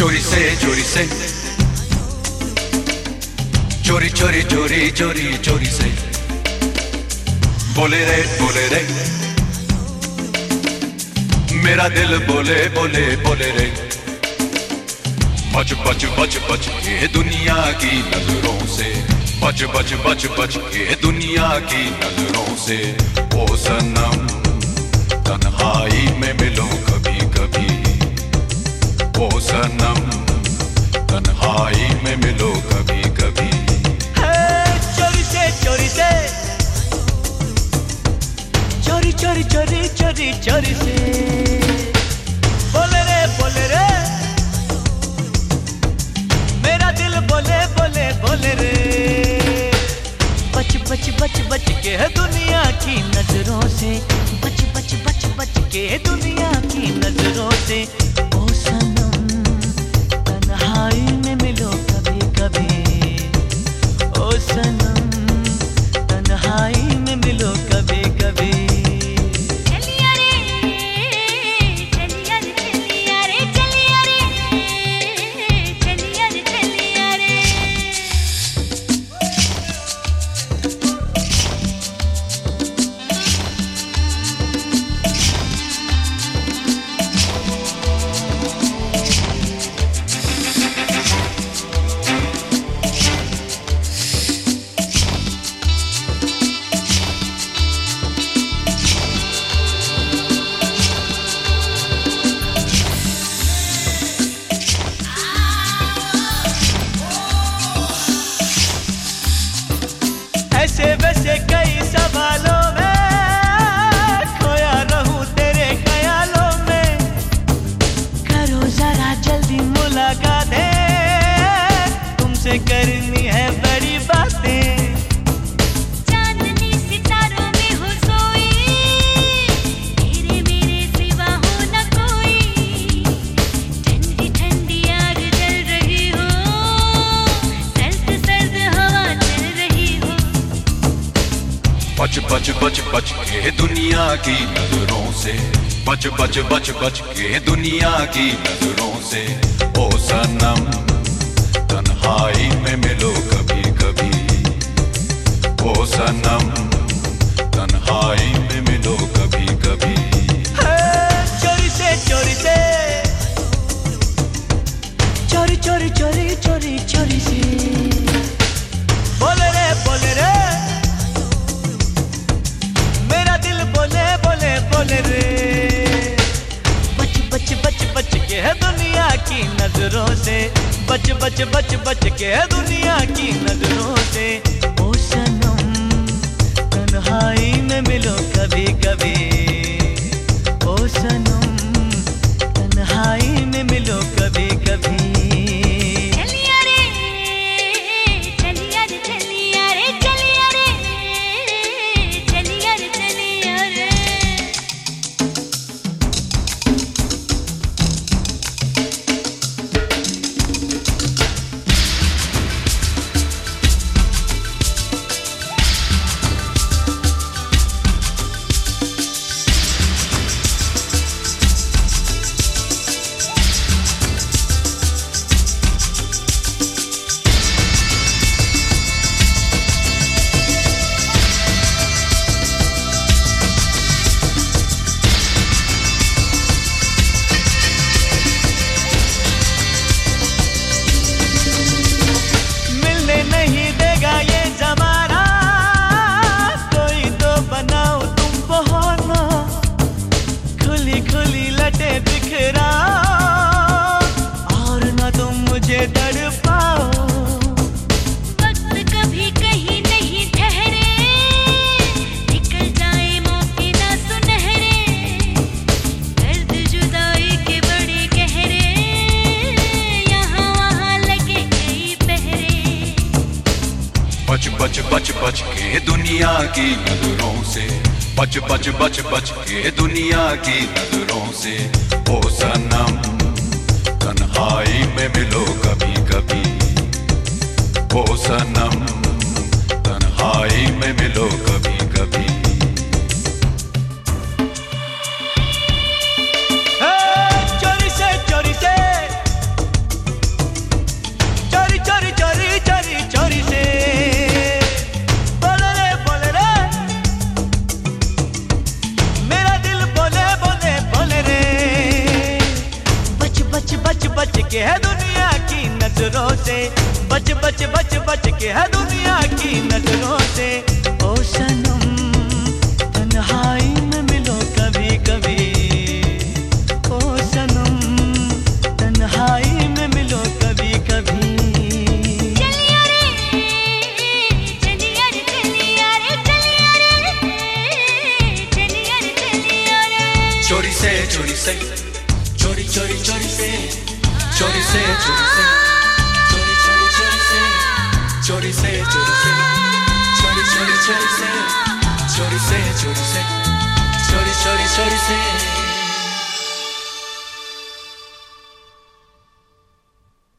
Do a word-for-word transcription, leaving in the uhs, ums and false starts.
चोरी से चोरी से चोरी चोरी चोरी चोरी चोरी से बोले रे बोले रे मेरा दिल बोले बोले बोले रे बच बच बच बच के दुनिया की नजरों से बच बच बच बच के दुनिया की नजरों से ओ सनम तन्हाई में मिलो कभी कभी ओ सनम तन्हाई में मिलो कभी कभी चोरी से चोरी से चोरी चोरी चोरी चोरी चोरी से बोले रे बोले रे मेरा दिल बोले बोले बोले रे बच बच बच बच के दुनिया की नजरों से बच बच बच बच के दुनिया की नजरों से ओ सनम तन्हाई में मिलो कभी कभी ओ सनम तन्हाई में मिलो कभी कभी ऐसे वैसे कई सवालों में खोया रहूं तेरे ख्यालों में करो जरा जल्दी मुलाकात तुमसे करनी है बड़ी बातें चांदनी सितारों में हो सोई तेरे मेरे सिवा हो न कोई ठंडी ठंडी आग जल रही हो सर्द सर्द हवा चल रही हो बच बच बच बच के दुनिया की नजरों से बच बच बच बच के दुनिया की नजरों से ओ सनम तन्हाई में मिलो कभी कभी ओ सनम तन्हाई में मिलो कभी कभी चोरी से चोरी से चोरी चोरी चोरी चोरी चोरी से बोले रे बोले रे बोले बोले बोले रे बच बच बच बच के है दुनिया की नजरों से बच बच बच बच के है दुनिया की नजरों से ओ सनम तन्हाई में मिलो कभी कभी ओ सनम तन्हाई में मिलो कभी कभी बच बच बच बच के दुनिया की नजरों से बच बच बच बच के दुनिया की नजरों से ओ सनम तन्हाई में मिलो कभी कभी ओ सनम तन्हाई में मिलो कभी कभी चोरी से चोरी से बच के है दुनिया की नजरों से, बच बच बच बच के है दुनिया की नजरों से। ओ सनम तन्हाई में मिलो कभी कभी, ओ सनम तन्हाई में मिलो कभी कभी। चलिया रे चलिया रे चलिया रे चलिया रे चलिया रे चलिया रे। चोरी से चोरी से चोरी चोरी चोरी से चोरी से चोरी से चोरी चोरी चोरी से चोरी से चोरी से चोरी चोरी चोरी से चोरी से चोरी से चोरी चोरी चोरी से